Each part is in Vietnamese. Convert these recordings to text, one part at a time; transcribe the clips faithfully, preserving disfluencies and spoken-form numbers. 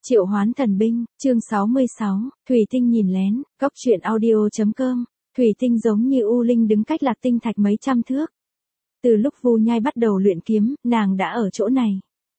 Triệu hoán thần binh, chương sáu mươi sáu, Thủy Tinh nhìn lén, cốc truyện audio.com, Thủy Tinh giống như U Linh đứng cách Lạc Tinh Thạch mấy trăm thước. Từ lúc Vu Nhai bắt đầu luyện kiếm, nàng đã ở chỗ này.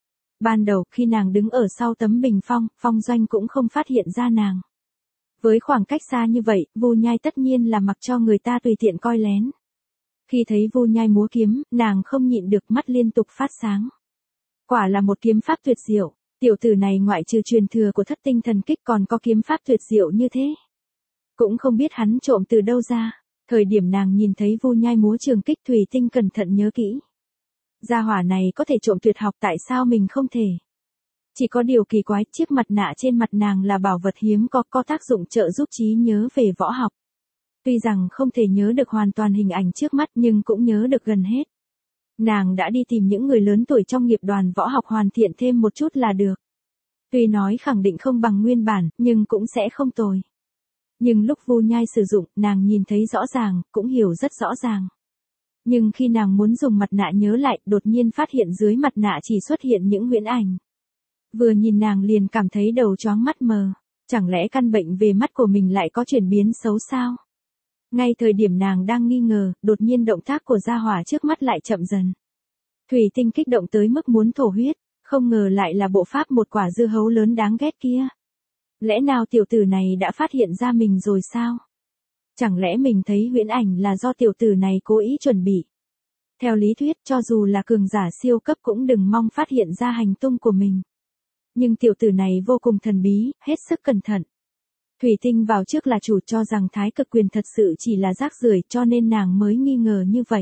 Ban đầu khi nàng đứng ở sau tấm bình phong, Phong Doanh cũng không phát hiện ra nàng. Với khoảng cách xa như vậy, Vu Nhai tất nhiên là mặc cho người ta tùy tiện coi lén. Khi thấy Vu Nhai múa kiếm, nàng không nhịn được mắt liên tục phát sáng. Quả là một kiếm pháp tuyệt diệu. Tiểu tử này ngoại trừ truyền thừa của Thất Tinh Thần Kích còn có kiếm pháp tuyệt diệu như thế. Cũng không biết hắn trộm từ đâu ra. Thời điểm nàng nhìn thấy Vu Nhai múa trường kích, Thủy Tinh cẩn thận nhớ kỹ. Gia hỏa này có thể trộm tuyệt học, tại sao mình không thể? Chỉ có điều kỳ quái, chiếc mặt nạ trên mặt nàng là bảo vật hiếm có, có tác dụng trợ giúp trí nhớ về võ học. Tuy rằng không thể nhớ được hoàn toàn hình ảnh trước mắt nhưng cũng nhớ được gần hết. Nàng đã đi tìm những người lớn tuổi trong nghiệp đoàn võ học hoàn thiện thêm một chút là được. Tuy nói khẳng định không bằng nguyên bản, nhưng cũng sẽ không tồi. Nhưng lúc Vu Nhai sử dụng, nàng nhìn thấy rõ ràng, cũng hiểu rất rõ ràng. Nhưng khi nàng muốn dùng mặt nạ nhớ lại, đột nhiên phát hiện dưới mặt nạ chỉ xuất hiện những huyễn ảnh. Vừa nhìn nàng liền cảm thấy đầu choáng mắt mờ. Chẳng lẽ căn bệnh về mắt của mình lại có chuyển biến xấu sao? Ngay thời điểm nàng đang nghi ngờ, đột nhiên động tác của gia hỏa trước mắt lại chậm dần. Thủy Tinh kích động tới mức muốn thổ huyết, không ngờ lại là bộ pháp một quả dưa hấu lớn đáng ghét kia. Lẽ nào tiểu tử này đã phát hiện ra mình rồi sao? Chẳng lẽ mình thấy huyễn ảnh là do tiểu tử này cố ý chuẩn bị? Theo lý thuyết, cho dù là cường giả siêu cấp cũng đừng mong phát hiện ra hành tung của mình. Nhưng tiểu tử này vô cùng thần bí, hết sức cẩn thận. Thủy Tinh vào trước là chủ cho rằng Thái Cực Quyền thật sự chỉ là rác rưởi, cho nên nàng mới nghi ngờ như vậy.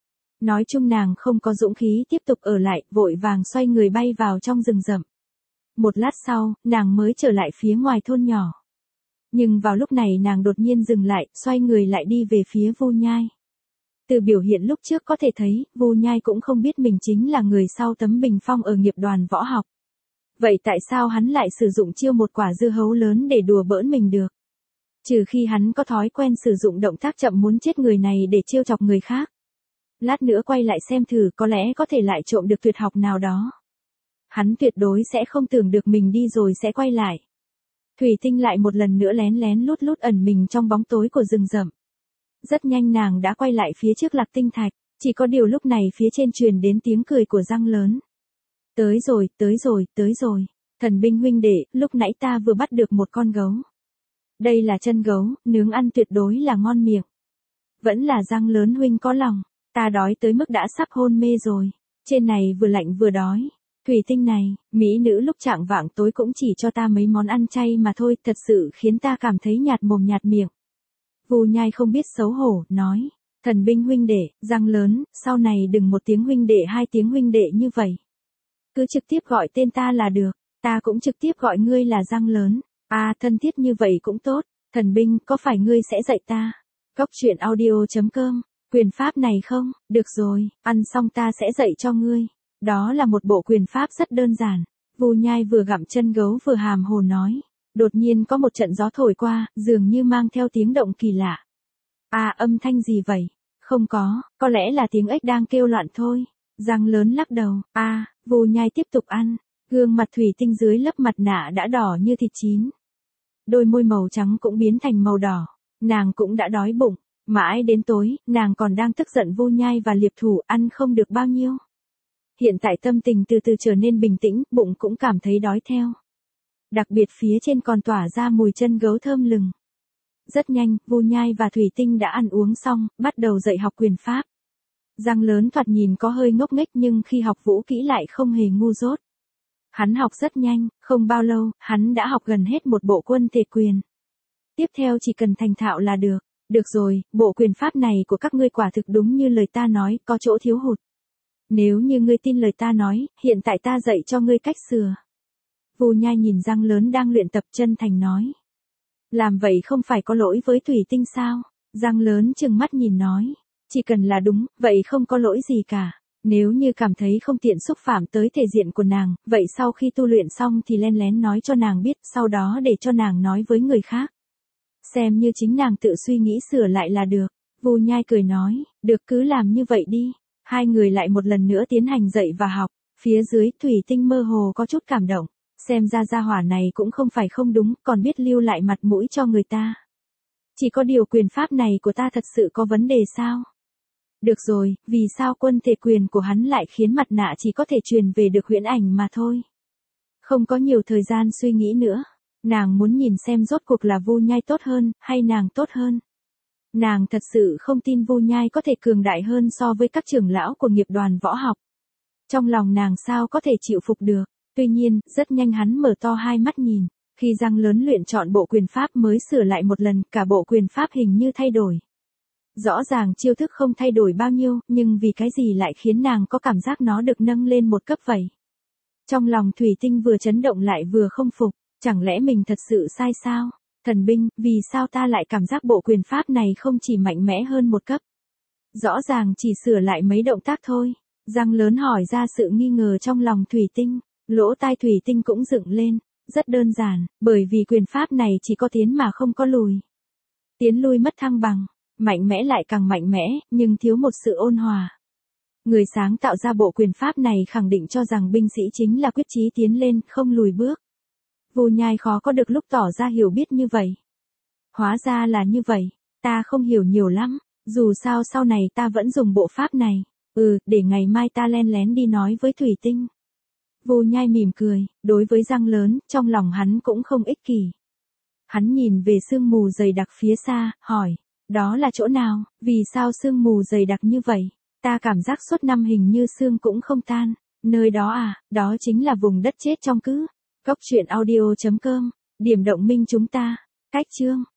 Nói chung nàng không có dũng khí tiếp tục ở lại, vội vàng xoay người bay vào trong rừng rậm. Một lát sau, nàng mới trở lại phía ngoài thôn nhỏ. Nhưng vào lúc này nàng đột nhiên dừng lại, xoay người lại đi về phía Vu Nhai. Từ biểu hiện lúc trước có thể thấy, Vu Nhai cũng không biết mình chính là người sau tấm bình phong ở nghiệp đoàn võ học. Vậy tại sao hắn lại sử dụng chiêu một quả dưa hấu lớn để đùa bỡn mình được? Trừ khi hắn có thói quen sử dụng động tác chậm muốn chết người này để trêu chọc người khác. Lát nữa quay lại xem thử, có lẽ có thể lại trộm được tuyệt học nào đó. Hắn tuyệt đối sẽ không tưởng được mình đi rồi sẽ quay lại. Thủy Tinh lại một lần nữa lén lén lút lút ẩn mình trong bóng tối của rừng rậm. Rất nhanh nàng đã quay lại phía trước Lạc Tinh Thạch, chỉ có điều lúc này phía trên truyền đến tiếng cười của răng lớn. Tới rồi, tới rồi, tới rồi. Thần binh huynh đệ, lúc nãy ta vừa bắt được một con gấu. Đây là chân gấu, nướng ăn tuyệt đối là ngon miệng. Vẫn là răng lớn huynh có lòng, ta đói tới mức đã sắp hôn mê rồi. Trên này vừa lạnh vừa đói. Thủy Tinh này, mỹ nữ lúc trạng vạng tối cũng chỉ cho ta mấy món ăn chay mà thôi, thật sự khiến ta cảm thấy nhạt mồm nhạt miệng. Vu Nhai không biết xấu hổ, nói. Thần binh huynh đệ, răng lớn, sau này đừng một tiếng huynh đệ hai tiếng huynh đệ như vậy. Cứ trực tiếp gọi tên ta là được, ta cũng trực tiếp gọi ngươi là răng lớn. À, thân thiết như vậy cũng tốt. Thần binh, có phải ngươi sẽ dạy ta? Cốc truyện audio.com, quyền pháp này không? Được rồi, ăn xong ta sẽ dạy cho ngươi. Đó là một bộ quyền pháp rất đơn giản. Vu Nhai vừa gặm chân gấu vừa hàm hồ nói. Đột nhiên có một trận gió thổi qua, dường như mang theo tiếng động kỳ lạ. À, âm thanh gì vậy? Không có, có lẽ là tiếng ếch đang kêu loạn thôi. Răng lớn lắc đầu. À, Vu Nhai tiếp tục ăn. Gương mặt Thủy Tinh dưới lớp mặt nạ đã đỏ như thịt chín. Đôi môi màu trắng cũng biến thành màu đỏ. Nàng cũng đã đói bụng. Mãi đến tối, nàng còn đang tức giận Vu Nhai và liệp thủ, ăn không được bao nhiêu. Hiện tại tâm tình từ từ trở nên bình tĩnh, bụng cũng cảm thấy đói theo. Đặc biệt phía trên còn tỏa ra mùi chân gấu thơm lừng. Rất nhanh, Vu Nhai và Thủy Tinh đã ăn uống xong, bắt đầu dạy học quyền pháp. Răng lớn thoạt nhìn có hơi ngốc nghếch nhưng khi học vũ kỹ lại không hề ngu dốt. Hắn học rất nhanh, không bao lâu, hắn đã học gần hết một bộ quân thể quyền. Tiếp theo chỉ cần thành thạo là được. Được rồi, bộ quyền pháp này của các ngươi quả thực đúng như lời ta nói, có chỗ thiếu hụt. Nếu như ngươi tin lời ta nói, hiện tại ta dạy cho ngươi cách sửa. Vu Nhai nhìn răng lớn đang luyện tập chân thành nói. Làm vậy không phải có lỗi với Thủy Tinh sao? Răng lớn trừng mắt nhìn nói. Chỉ cần là đúng, vậy không có lỗi gì cả. Nếu như cảm thấy không tiện xúc phạm tới thể diện của nàng, vậy sau khi tu luyện xong thì len lén nói cho nàng biết, sau đó để cho nàng nói với người khác. Xem như chính nàng tự suy nghĩ sửa lại là được. Vu Nhai cười nói, được cứ làm như vậy đi. Hai người lại một lần nữa tiến hành dạy và học. Phía dưới Thủy Tinh mơ hồ có chút cảm động. Xem ra gia hỏa này cũng không phải không đúng, còn biết lưu lại mặt mũi cho người ta. Chỉ có điều quyền pháp này của ta thật sự có vấn đề sao? Được rồi, vì sao quân thể quyền của hắn lại khiến mặt nạ chỉ có thể truyền về được huyễn ảnh mà thôi. Không có nhiều thời gian suy nghĩ nữa. Nàng muốn nhìn xem rốt cuộc là Vu Nhai tốt hơn, hay nàng tốt hơn. Nàng thật sự không tin Vu Nhai có thể cường đại hơn so với các trưởng lão của nghiệp đoàn võ học. Trong lòng nàng sao có thể chịu phục được. Tuy nhiên, rất nhanh hắn mở to hai mắt nhìn. Khi răng lớn luyện chọn bộ quyền pháp mới sửa lại một lần, cả bộ quyền pháp hình như thay đổi. Rõ ràng chiêu thức không thay đổi bao nhiêu, nhưng vì cái gì lại khiến nàng có cảm giác nó được nâng lên một cấp vậy? Trong lòng Thủy Tinh vừa chấn động lại vừa không phục, chẳng lẽ mình thật sự sai sao? Thần binh, vì sao ta lại cảm giác bộ quyền pháp này không chỉ mạnh mẽ hơn một cấp? Rõ ràng chỉ sửa lại mấy động tác thôi. Răng lớn hỏi ra sự nghi ngờ trong lòng Thủy Tinh, lỗ tai Thủy Tinh cũng dựng lên. Rất đơn giản, bởi vì quyền pháp này chỉ có tiến mà không có lùi. Tiến lui mất thăng bằng, mạnh mẽ lại càng mạnh mẽ, nhưng thiếu một sự ôn hòa. Người sáng tạo ra bộ quyền pháp này khẳng định cho rằng binh sĩ chính là quyết chí tiến lên, không lùi bước. Vu Nhai khó có được lúc tỏ ra hiểu biết như vậy. Hóa ra là như vậy, ta không hiểu nhiều lắm, dù sao sau này ta vẫn dùng bộ pháp này. Ừ, để ngày mai ta len lén đi nói với Thủy Tinh. Vu Nhai mỉm cười, đối với răng lớn, trong lòng hắn cũng không ích kỷ. Hắn nhìn về sương mù dày đặc phía xa, hỏi, đó là chỗ nào, vì sao sương mù dày đặc như vậy? Ta cảm giác suốt năm hình như sương cũng không tan. Nơi đó à, đó chính là vùng đất chết trong cứ. Cốc truyện audio chấm com, điểm động minh chúng ta. Cách chương.